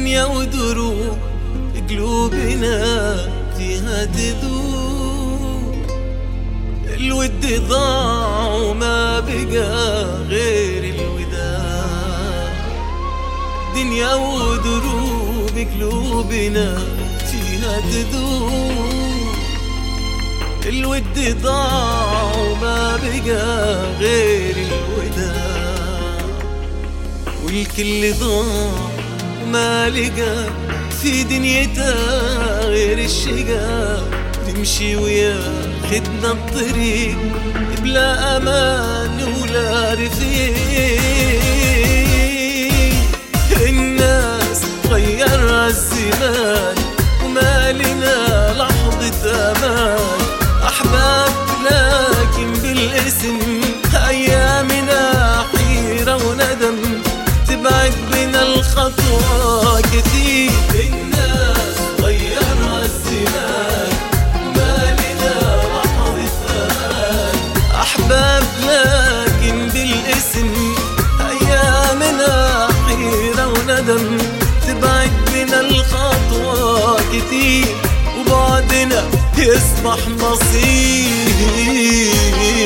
دنيا ودروب قلوبنا فيها تذوب. الود ضاع وما بقى غير الوداع. دنيا ودروب قلوبنا فيها تذوب. الود ضاع وما بقى غير الوداع. والكل ضاع وما لقى في دنيتها غير الشقا. تمشي وياخدنا الطريق بلا امان ولا رفيق. الناس غيرها الزمان وما لنا لحظة امان. احباب لكن بالاسم ايامنا حيرة وندم. تبعد بنا الخطوة كتير. الناس غيرها الزمان وما لنا لحظة امان. احباب لكن بالاسم ايامنا حيرة وندم. تبعد بنا الخطوة كتير وبعدنا يصبح مصير.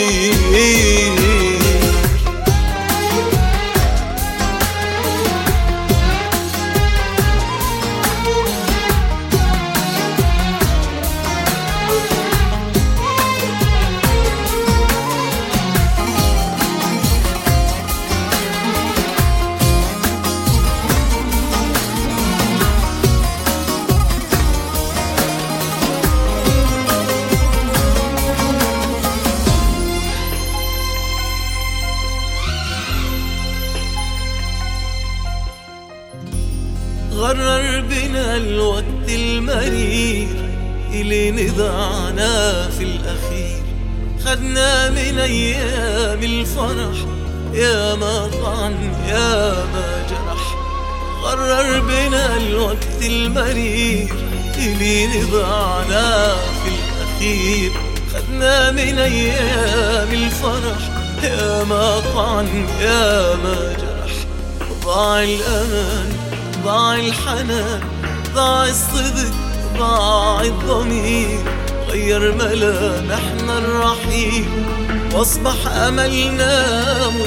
غرر بنا الوقت المرير اللي نضعنا في الأخير. خدنا من أيام الفرح يا ما طعن يا ما جرح. غرر بنا الوقت المرير اللي نضعنا في الأخير. خدنا من أيام الفرح يا ما طعن يا ما جرح. ضاع الأمان ضاع الحنان ضاع الصدق ضاع الضمير. غير ملامحنا الرحيل واصبح املنا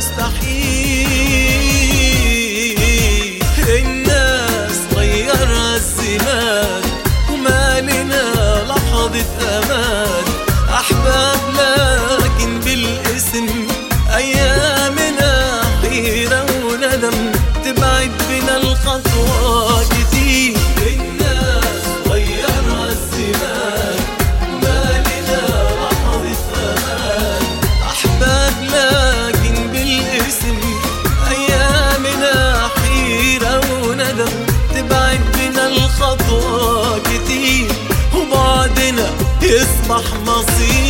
مستحيل. الناس غيرها الزمان وما لنا لحظة امان. احباب لكن بالاسم ايامنا حيرة وندم. تبعد بنا الخطوة كتير. الناس غيرها الزمان وما لنا لحظة امان. احباب لكن بالاسم ايامنا حيرة وندم. تبعد بنا الخطوة كتير وبعدنا يصبح مصير.